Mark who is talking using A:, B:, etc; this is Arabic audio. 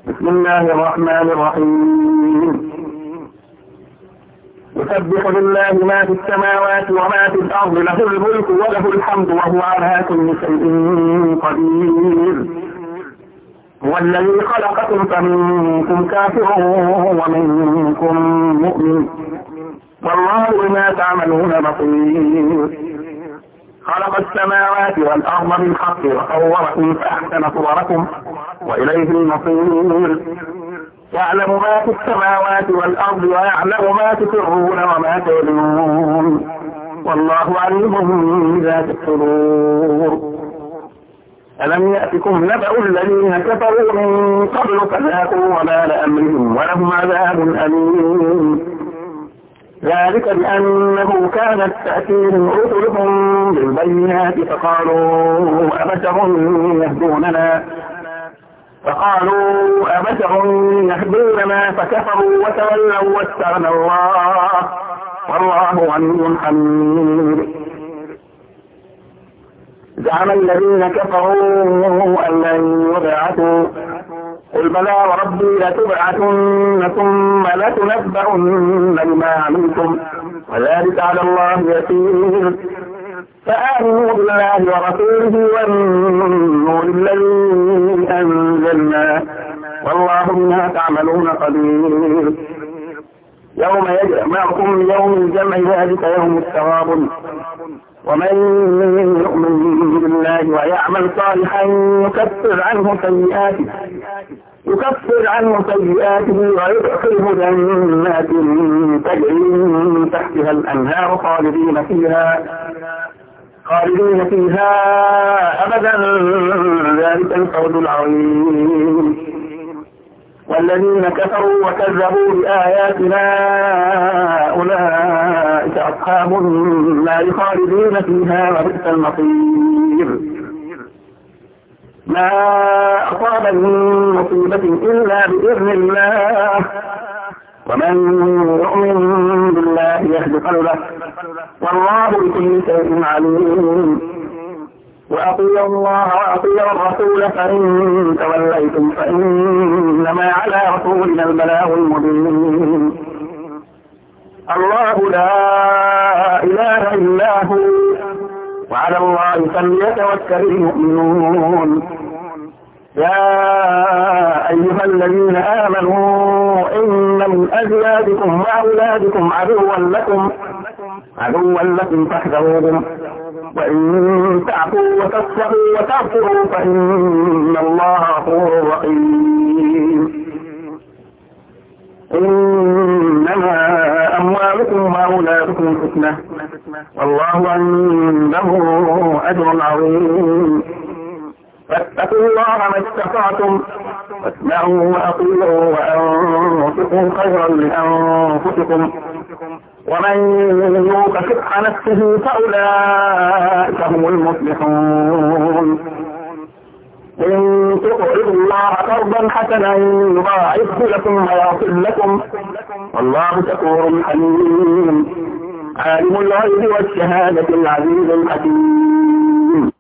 A: بسم الله الرحمن الرحيم. يسبح لله ما في السماوات وما في الأرض، له الملك وله الحمد وهو على كل شيء قدير. هو الذي خلقكم فمنكم كافر ومنكم مؤمن، والله بما تعملون بصير. خلق السماوات والأرض بالحق وصوركم فأحسن صوركم وإليه المصير. يعلم ما في السماوات والأرض ويعلم ما تسرون وما تعلنون، والله عليم بذات الصدور. ألم يأتكم نبأ الذين كفروا من قبل فذاقوا وبال أمرهم ولهم عذاب أليم. ذلك بأنه كانت تأتيهم رسلهم بالبينات فقالوا أبشر يهدوننا فكفروا وتولوا واستغنى الله والله غني حميد. زعم الذين كفروا أن لن يبعثوا، قل بلى وربي لتبعثن ثم لتنبؤن بما عملتم وذلك على الله يسير. فآمنوا بالله ورسوله والنور الذي أنزلناه والله بما تعملون قدير. يوم يجمعكم يوم الجمع ذلك يوم التغابن، ومن يؤمن بالله ويعمل صالحا يكفر عنه سيئاته ويدخله جنات تجري من تحتها الأنهار خالدين فيها أبدا، ذلك الفوز العظيم. والذين كفروا وكذبوا بآياتنا أولئك أصحاب النار خالدين فيها وبئس المصير. ما أصاب من مصيبة إلا بإذن الله، ومن يؤمن بالله يهد قلبه والله بكل شيء عليم. وأطيعوا الله وأطيعوا الرسول فإن توليتم فإنما على رسولنا البلاغ المبين. الله لا إله إلا هو وعلى الله فليتوكل المؤمنون. يا أيها الذين آمنوا إن من أزواجكم وأولادكم عدوا لكم فاحذروهم، وإن تعفوا وتصفحوا وتغفروا فإن الله غفور رحيم. إنما أموالكم وأولادكم فتنة والله عنده أجر عظيم. فاتقوا الله ما استطعتم واسمعوا وأطيعوا وأنفقوا خيرا لأنفسكم، ومن يوق شح نفسه فأولئك هم المفلحون. إن تقرضوا الله قرضا حسنا يضاعفه لكم ويغفر لكم والله شكور حليم. عالم الغيب والشهادة العزيز الحكيم.